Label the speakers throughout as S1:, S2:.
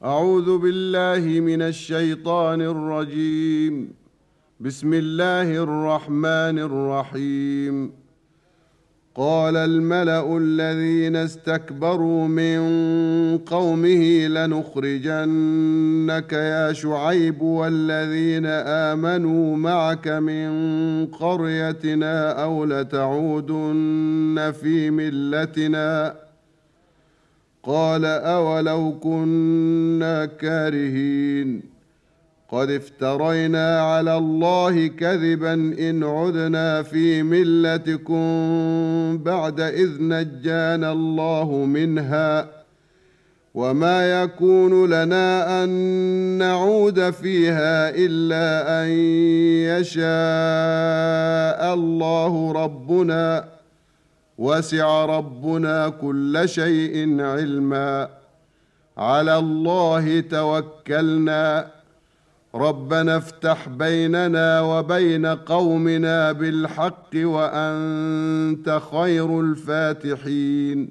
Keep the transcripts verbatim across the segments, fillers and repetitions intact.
S1: أعوذ بالله من الشيطان الرجيم. بسم الله الرحمن الرحيم. قال الملأ الذين استكبروا من قومه لنخرجنك يا شعيب والذين آمنوا معك من قريتنا أو لتعودن في ملتنا. قال أولو كنا كارهين قد افترينا على الله كذبا إن عدنا في ملتكم بعد إذ نجانا الله منها وما يكون لنا أن نعود فيها إلا أن يشاء الله ربنا وسع ربنا كل شيء علما على الله توكلنا ربنا افتح بيننا وبين قومنا بالحق وأنت خير الفاتحين.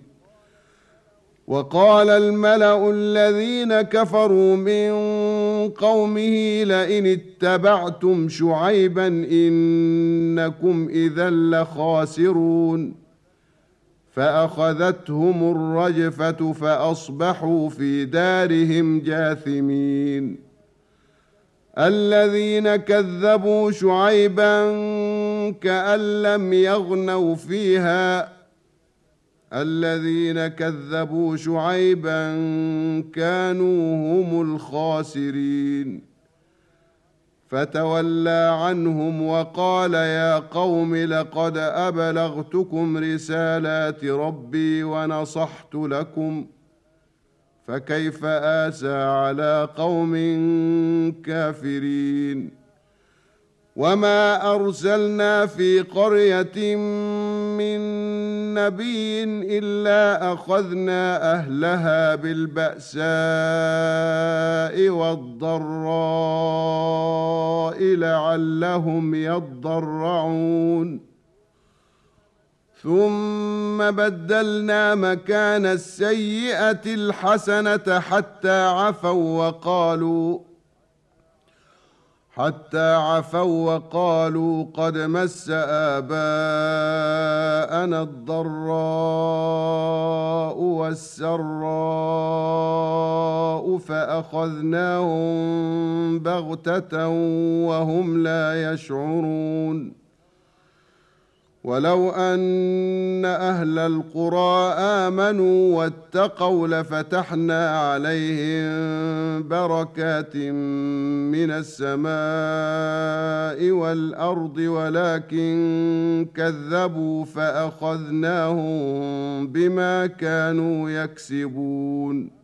S1: وقال الملأ الذين كفروا من قومه لئن اتبعتم شعيبا إنكم إذا لخاسرون فأخذتهم الرجفة فأصبحوا في دارهم جاثمين. الذين كذبوا شعيبا كأن لم يغنوا فيها الذين كذبوا شعيبا كانوا هم الخاسرين. فتولى عنهم وقال يا قوم لقد أبلغتكم رسالات ربي ونصحت لكم فكيف آسى على قوم كافرين. وما أرسلنا في قرية من نبي إلا أخذنا أهلها بالبأساء والضراء لعلهم يضرعون ثم بدلنا مكان السيئة الحسنة حتى عفوا وقالوا حتى عفوا وقالوا قد مس آباءنا الضراء والسراء فأخذناهم بغتة وهم لا يشعرون. ولو أن أهل القرى آمنوا واتقوا لفتحنا عليهم بركات من السماء والأرض ولكن كذبوا فأخذناهم بما كانوا يكسبون.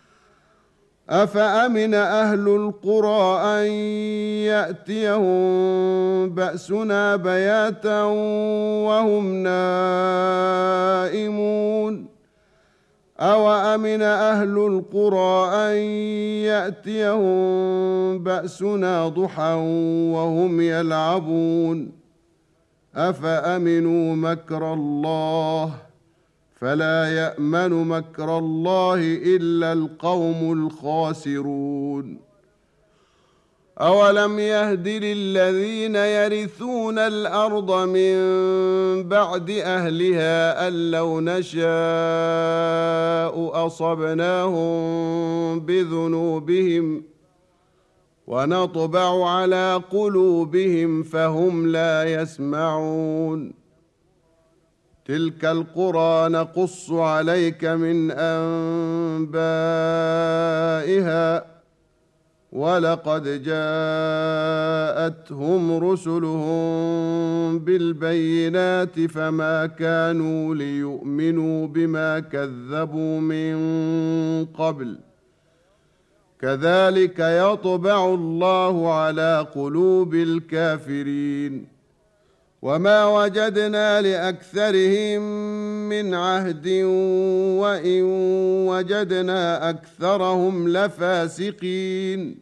S1: أفأمن أهل القرى أن يأتيهم بأسنا بياتا وهم نائمون أو أمن أهل القرى أن يأتيهم بأسنا ضحى وهم يلعبون أفأمنوا مكر الله فلا يأمن مكر الله إلا القوم الخاسرون. أولم يهد للذين يرثون الأرض من بعد أهلها أن لو نشاء أصبناهم بذنوبهم ونطبع على قلوبهم فهم لا يسمعون. تلك القرى نقص عليك من أنبائها ولقد جاءتهم رسلهم بالبينات فما كانوا ليؤمنوا بما كذبوا من قبل كذلك يطبع الله على قلوب الكافرين. وما وجدنا لأكثرهم من عهد وإن وجدنا أكثرهم لفاسقين.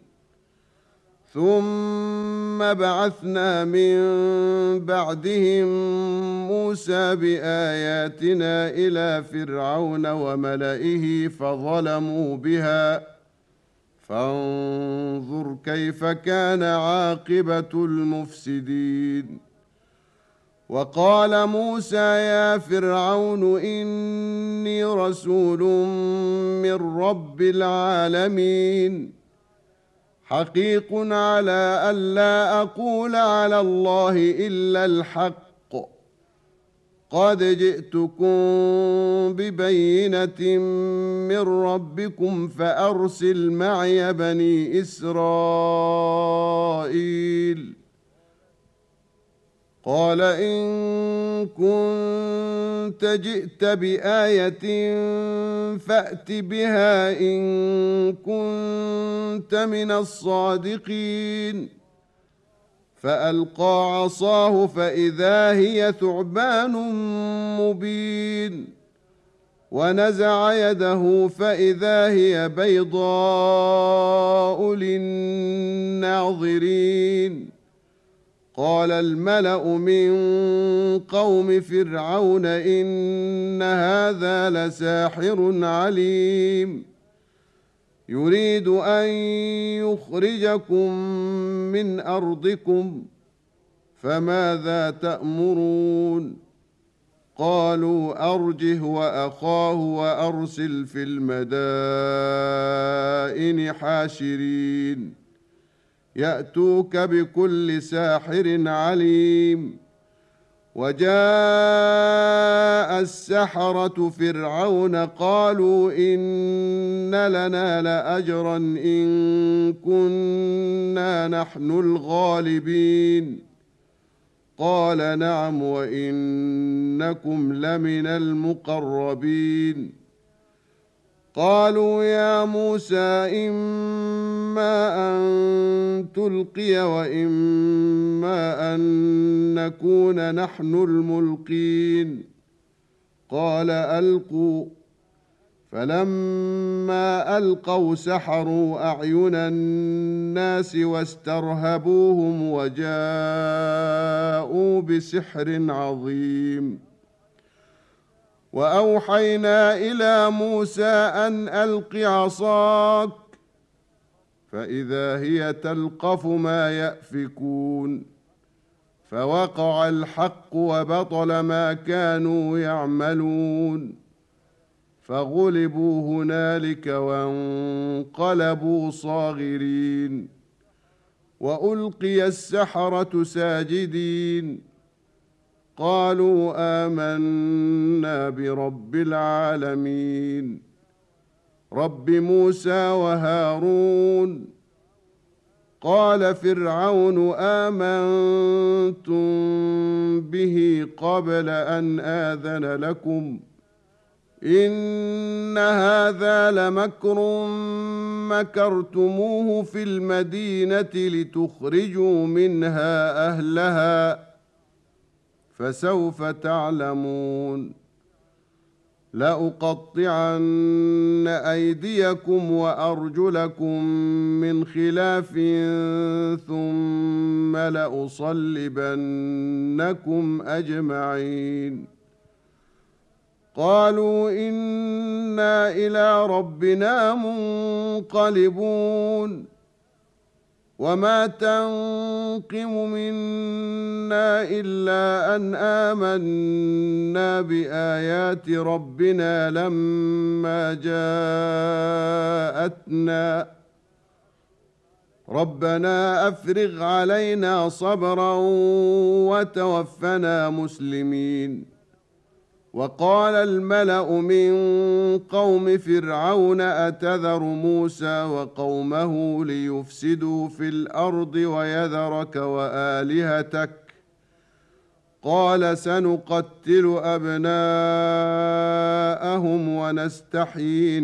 S1: ثم بعثنا من بعدهم موسى بآياتنا إلى فرعون وملئه فظلموا بها فانظر كيف كان عاقبة المفسدين. وقال موسى يا فرعون إني رسول من رب العالمين حقيق على ألا أقول على الله إلا الحق قد جئتكم ببينة من ربكم فأرسل معي بني إسرائيل. قال إن كنت جئت بآية فأت بها إن كنت من الصادقين. فألقى عصاه فإذا هي ثعبان مبين ونزع يده فإذا هي بيضاء للناظرين. قال الملأ من قوم فرعون إن هذا لساحر عليم يريد أن يخرجكم من أرضكم فماذا تأمرون؟ قالوا أرجه وأخاه وأرسل في المدائن حاشرين يأتوك بكل ساحر عليم. وجاء السحرة فرعون قالوا إن لنا لأجرا إن كنا نحن الغالبين. قال نعم وإنكم لمن المقربين. قالوا يا موسى إما أن تلقي وإما أن نكون نحن الملقين. قال ألقوا. فلما ألقوا سحروا أعين الناس واسترهبوهم وجاءوا بسحر عظيم. وأوحينا إلى موسى أن ألق عصاك فإذا هي تلقف ما يأفكون. فوقع الحق وبطل ما كانوا يعملون فغلبوا هنالك وانقلبوا صاغرين. وألقي السحرة ساجدين قالوا آمنا برب العالمين رب موسى وهارون. قال فرعون آمنتم به قبل أن آذن لكم إن هذا لمكر مكرتموه في المدينة لتخرجوا منها أهلها فسوف تعلمون. لأقطعن أيديكم وأرجلكم من خلاف ثم لأصلبنكم أجمعين. قالوا إنا إلى ربنا منقلبون. وما تنقم منا إلا أن آمنا بآيات ربنا لما جاءتنا ربنا أفرغ علينا صبرا وتوفنا مسلمين. وقال الملأ من قوم فرعون أتذر موسى وقومه ليفسدوا في الأرض ويذرك وآلهتك قال سنقتل أبناءهم ونستحيي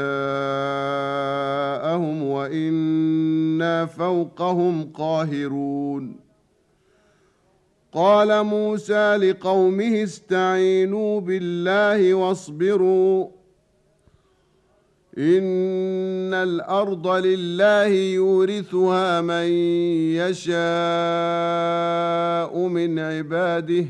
S1: نساءهم وإنا فوقهم قاهرون. قال موسى لقومه استعينوا بالله واصبروا إن الأرض لله يورثها من يشاء من عباده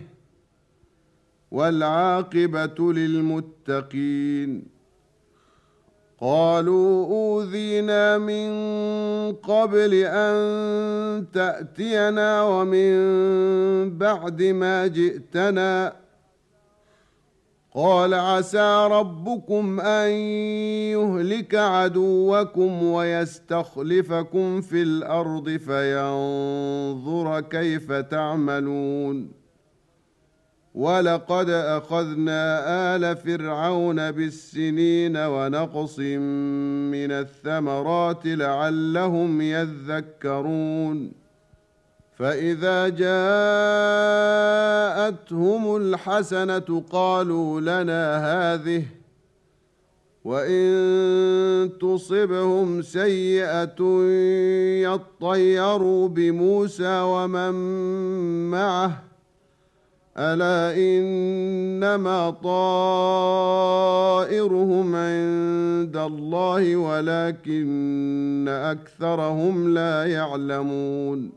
S1: والعاقبة للمتقين. قالوا أوذينا من قبل أن تأتينا ومن بعد ما جئتنا قال عسى ربكم أن يهلك عدوكم ويستخلفكم في الأرض فينظر كيف تعملون ولقد أخذنا آل فرعون بالسنين ونقص من الثمرات لعلهم يذكرون فإذا جاءتهم الحسنة قالوا لنا هذه وإن تصبهم سيئة يطيروا بموسى ومن معه ألا إنما طائرهم عند الله ولكن أكثرهم لا يعلمون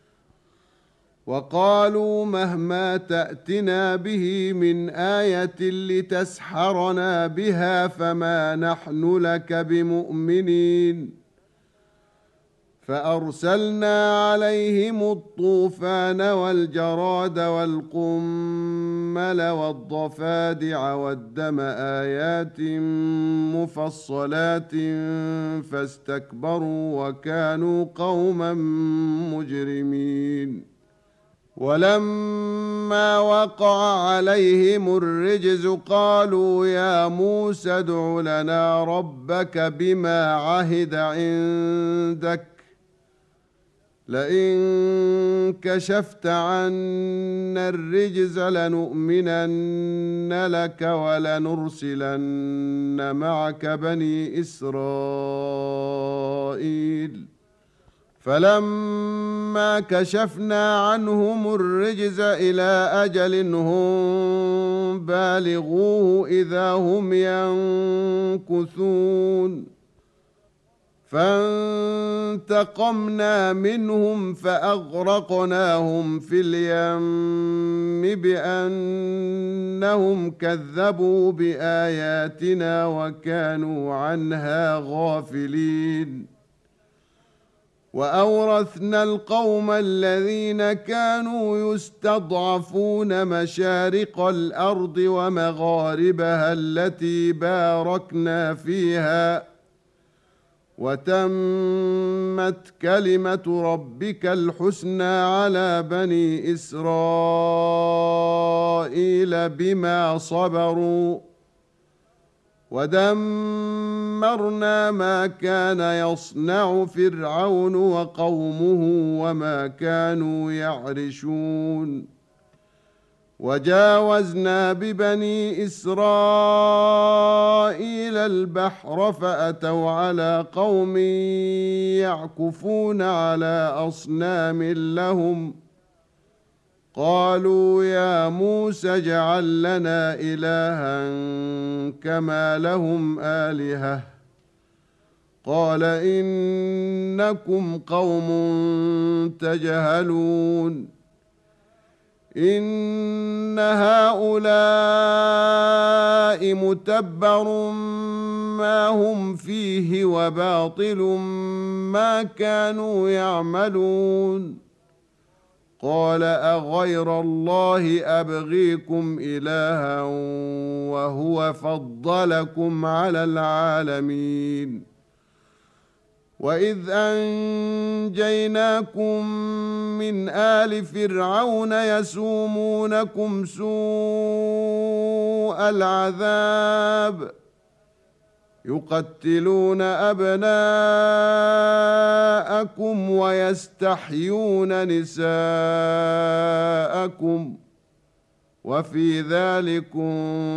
S1: وقالوا مهما تأتنا به من آية لتسحرنا بها فما نحن لك بمؤمنين فأرسلنا عليهم الطوفان والجراد والقمل والضفادع والدم آيات مفصلات فاستكبروا وكانوا قوما مجرمين ولما وقع عليهم الرجز قالوا يا موسى ادع لنا ربك بما عهد عندك لئن كشفت عنا الرجز لنؤمنن لك ولنرسلن معك بني إسرائيل فلما كشفنا عنهم الرجز إلى أجل هم بالغوه إذا هم ينكثون فانتقمنا منهم فأغرقناهم في اليم بأنهم كذبوا بآياتنا وكانوا عنها غافلين وأورثنا القوم الذين كانوا يستضعفون مشارق الأرض ومغاربها التي باركنا فيها وتمت كلمة ربك الحسنى على بني إسرائيل بما صبروا ودمرنا ما كان يصنع فرعون وقومه وما كانوا يعرشون وجاوزنا ببني إسرائيل البحر فأتوا على قوم يعكفون على أصنام لهم قالوا يا موسى اجعل لنا إلها كما لهم آلهة قال إنكم قوم تجهلون إن هؤلاء متبر ما هم فيه وباطل ما كانوا يعملون قال أغير الله أبغيكم إلها وهو فضلكم على العالمين وإذ أنجيناكم من آل فرعون يسومونكم سوء العذاب يقتلون أبناءكم ويستحيون نساءكم وفي ذلكم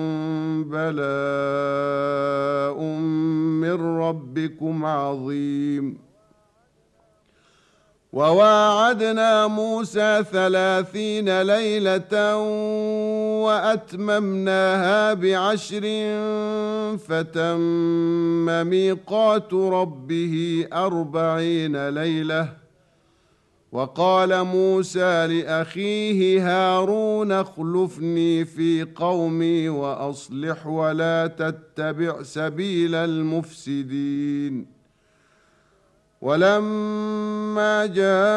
S1: بلاء من ربكم عظيم وواعدنا موسى ثلاثين ليلة وأتممناها بعشر فتم ميقات ربه أربعين ليلة وقال موسى لأخيه هارون اخلفني في قومي وأصلح ولا تتبع سبيل المفسدين. ولما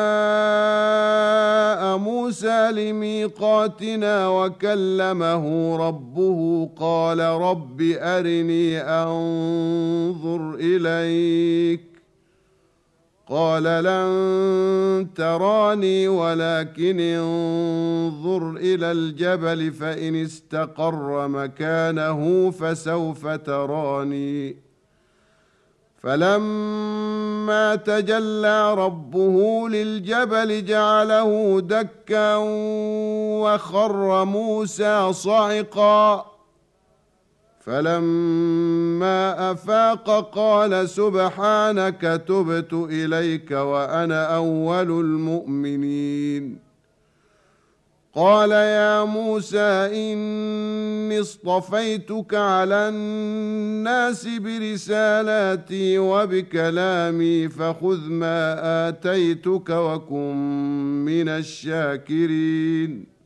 S1: جاء موسى لميقاتنا وكلمه ربه قال رب أرني أنظر إليك قال لن تراني ولكن انظر إلى الجبل فإن استقر مكانه فسوف تراني. فلما تجلى ربه للجبل جعله دكا وخر موسى صعقا. فلما أفاق قال سبحانك تبت إليك وأنا أول المؤمنين. قال يا موسى إني اصطفيتك على الناس برسالاتي وبكلامي فخذ ما آتيتك وكن من الشاكرين.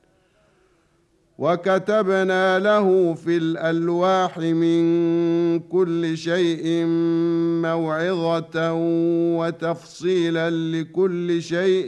S1: وكتبنا له في الألواح من كل شيء موعظة وتفصيلا لكل شيء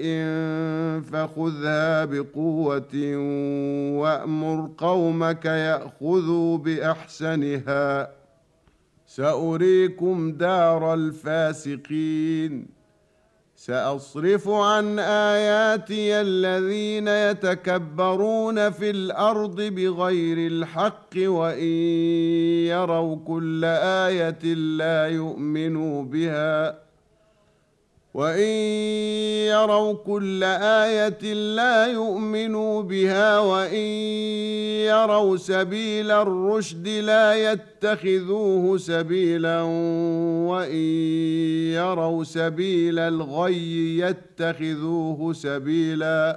S1: فخذها بقوة وأمر قومك يأخذوا بأحسنها سأريكم دار الفاسقين. سأصرف عن آياتي الذين يتكبرون في الأرض بغير الحق وإن يروا كل آية لا يؤمنوا بها وإن يروا كل آية لا يؤمنوا بها وإن يروا سبيل الرشد لا يتخذوه سبيلا وإن يروا سبيل الغي يتخذوه سبيلا.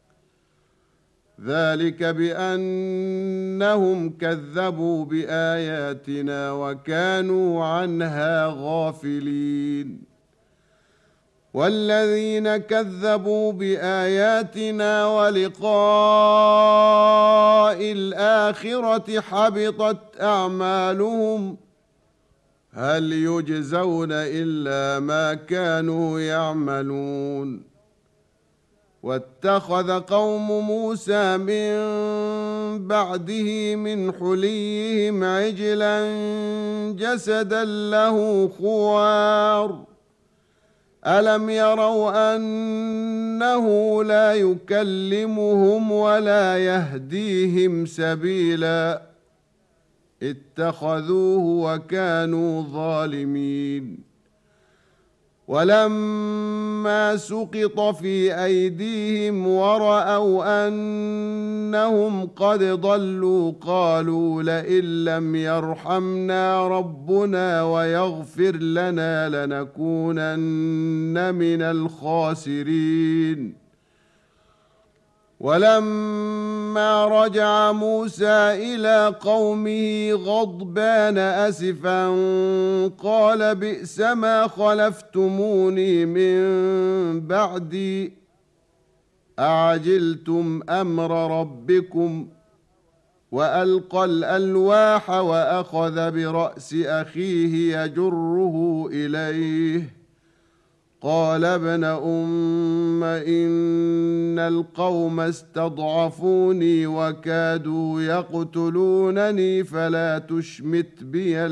S1: ذلك بأنهم كذبوا بآياتنا وكانوا عنها غافلين. والذين كذبوا بآياتنا ولقاء الآخرة حبطت أعمالهم هل يجزون إلا ما كانوا يعملون. واتخذ قوم موسى من بعده من حليهم عجلا جسدا له خوار ألم يروا أنه لا يكلمهم ولا يهديهم سبيلا اتخذوه وكانوا ظالمين. ولما سقط في أيديهم ورأوا أنهم قد ضلوا قالوا لئن لم يرحمنا ربنا ويغفر لنا لنكونن من الخاسرين. ولما رجع موسى إلى قومه غضبان أسفا قال بئس ما خلفتموني من بعدي أعجلتم أمر ربكم وألقى الألواح وأخذ برأس أخيه يجره إليه قال ابن أم إن القوم استضعفوني وكادوا يقتلونني فلا تشمت بي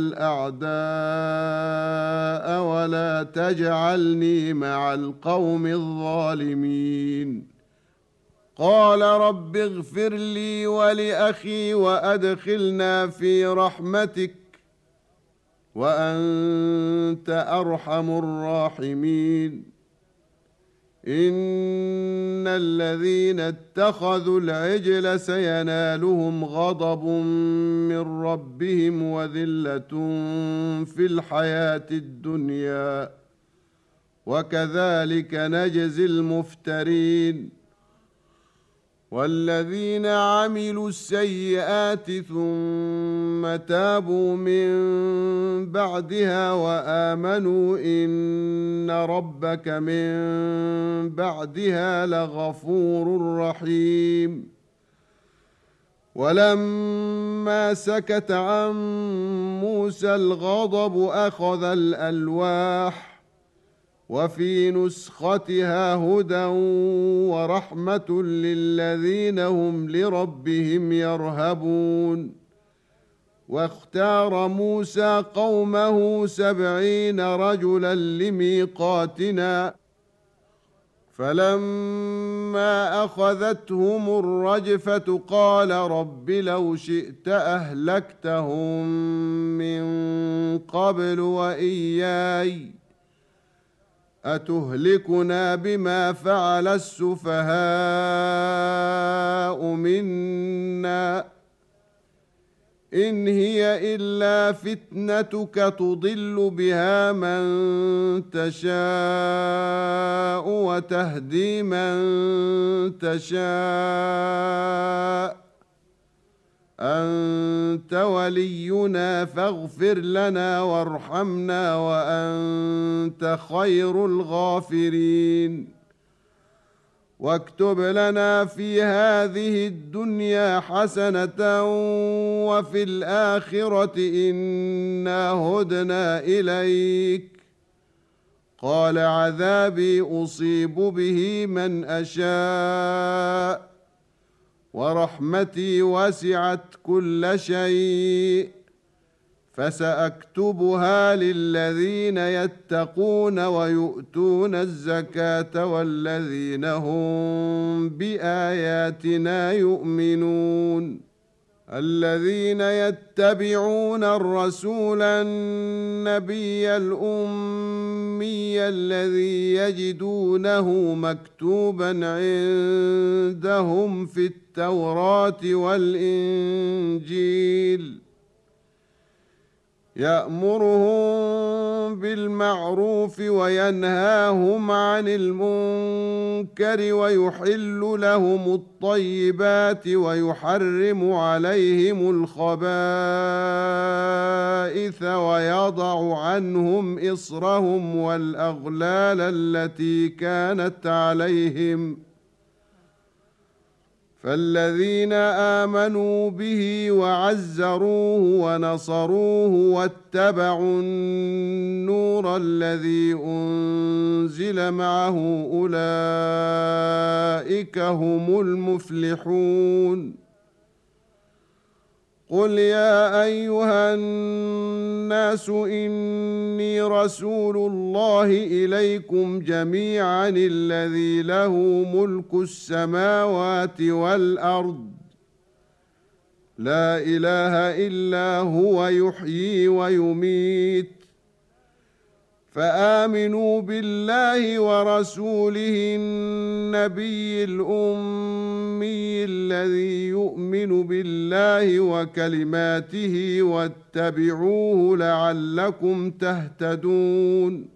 S1: الأعداء ولا تجعلني مع القوم الظالمين. قال رب اغفر لي ولأخي وأدخلنا في رحمتك وأنت أرحم الراحمين. إن الذين اتخذوا العجل سينالهم غضب من ربهم وذلة في الحياة الدنيا وكذلك نجزي المفترين. والذين عملوا السيئات ثم تابوا من بعدها وآمنوا إن ربك من بعدها لغفور رحيم. ولما سكت عن موسى الغضب أخذ الألواح وفي نسختها هدى ورحمة للذين هم لربهم يرهبون. واختار موسى قومه سبعين رجلا لميقاتنا فلما أخذتهم الرجفة قال رب لو شئت أهلكتهم من قبل وإياي أتهلكنا بما فعل السفهاء منا إن هي إلا فتنتك تضل بها من تشاء وتهدي من تشاء أنت ولينا فاغفر لنا وارحمنا وأنت خير الغافرين. واكتب لنا في هذه الدنيا حسنة وفي الآخرة إنا هدنا إليك قال عذابي أصيب به من أشاء ورحمتي وسعت كل شيء فسأكتبها للذين يتقون ويؤتون الزكاة والذين هم بآياتنا يؤمنون. الذين يتبعون الرسول النبي الأمي الذي يجدونه مكتوبا عندهم في التوراة والإنجيل يأمرهم بالمعروف وينهاهم عن المنكر ويحل لهم الطيبات ويحرم عليهم الخبائث ويضع عنهم إصرهم والأغلال التي كانت عليهم فالذين آمنوا به وعزروه ونصروه واتبعوا النور الذي أنزل معه أولئك هم المفلحون. قل يا أيها الناس إني رسول الله إليكم جميعا الذي له ملك السماوات والأرض لا إله إلا هو يحيي ويميت فآمنوا بالله ورسوله النبي الأمي الذي يؤمن بالله وكلماته واتبعوه لعلكم تهتدون.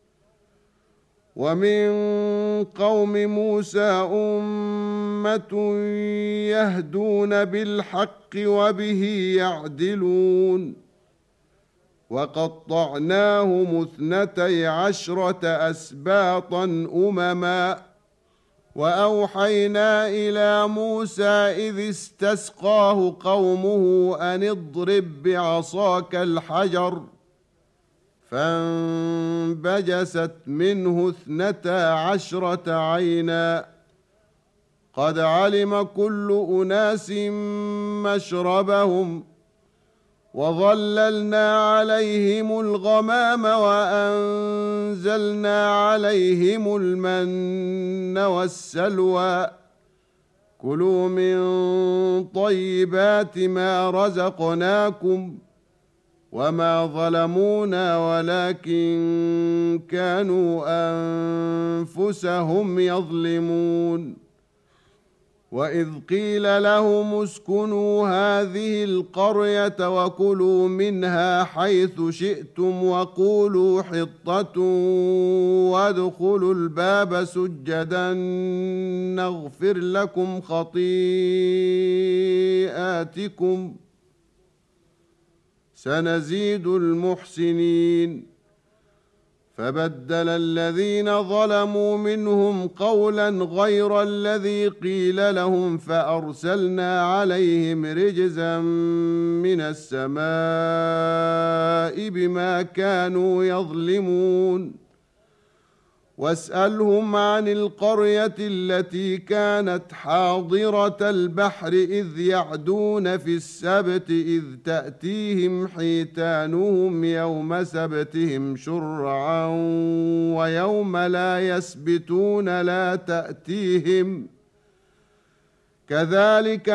S1: ومن قوم موسى أمة يهدون بالحق وبه يعدلون وقطعناهم اثنتي عشرة أسباطا أمما وأوحينا إلى موسى إذ استسقاه قومه أن اضرب بعصاك الحجر فانبجست منه اثنتا عشرة عينا قد علم كل أناس مشربهم وظللنا عليهم الغمام وأنزلنا عليهم المن والسلوى كلوا من طيبات ما رزقناكم وما ظلمونا ولكن كانوا أنفسهم يظلمون. وإذ قيل لهم اسكنوا هذه القرية وكلوا منها حيث شئتم وقولوا حطة وادخلوا الباب سجدا نغفر لكم خطيئاتكم سنزيد المحسنين فبدل الذين ظلموا منهم قولا غير الذي قيل لهم فأرسلنا عليهم رجزا من السماء بما كانوا يظلمون واسألهم عن القرية التي كانت حاضرة البحر إذ يعدون في السبت إذ تأتيهم حيتانهم يوم سبتهم شرعا ويوم لا يسبتون لا تأتيهم كذلك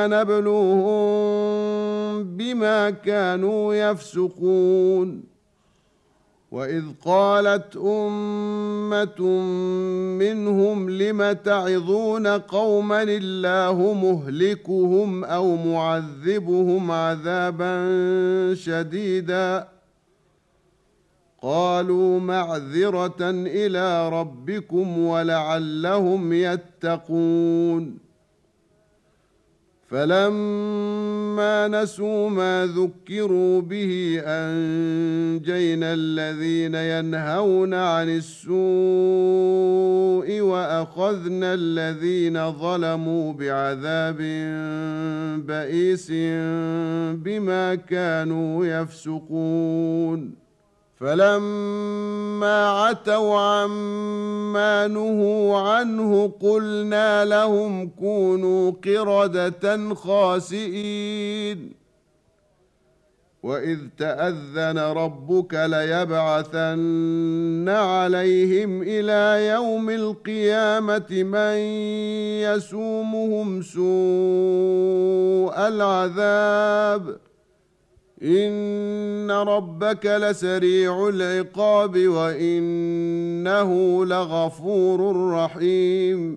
S1: نبلوهم بما كانوا يفسقون وإذ قالت أمة منهم لم تعظون قوما الله مهلكهم أو معذبهم عذابا شديدا قالوا معذرة إلى ربكم ولعلهم يتقون فلما نسوا ما ذكروا به أنجينا الذين ينهون عن السوء وأخذنا الذين ظلموا بعذاب بئيس بما كانوا يفسقون فلما عتوا عما نهوا عنه قلنا لهم كونوا قردة خاسئين وإذ تأذن ربك ليبعثن عليهم إلى يوم القيامة من يسومهم سوء العذاب إن ربك لسريع العقاب وإنه لغفور رحيم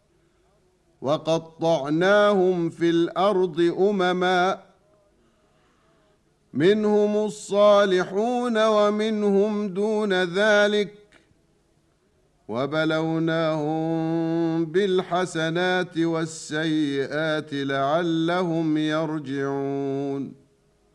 S1: وقطعناهم في الأرض أمما منهم الصالحون ومنهم دون ذلك وبلوناهم بالحسنات والسيئات لعلهم يرجعون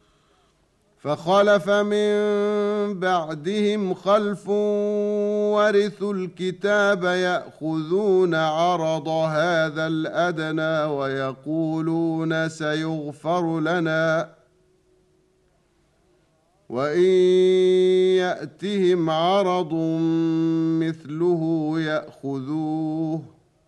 S1: فخلف من بعدهم خلف ورثوا الكتاب يأخذون عرض هذا الأدنى ويقولون سيغفر لنا وإن يأتهم عرض مثله يأخذوه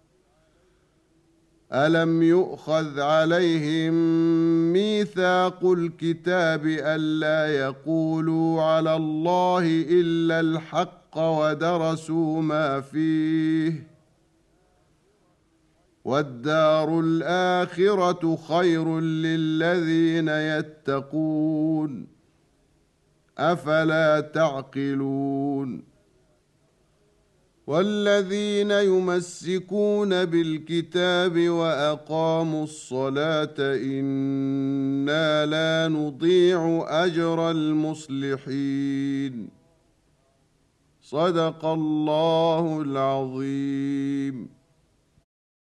S1: ألم يؤخذ عليهم ميثاق الكتاب ألا يقولوا على الله إلا الحق ودرسوا ما فيه والدار الآخرة خير للذين يتقون أفلا تعقلون والذين يمسكون بالكتاب وأقاموا الصلاة إنا لا نضيع أجر المصلحين صدق الله العظيم.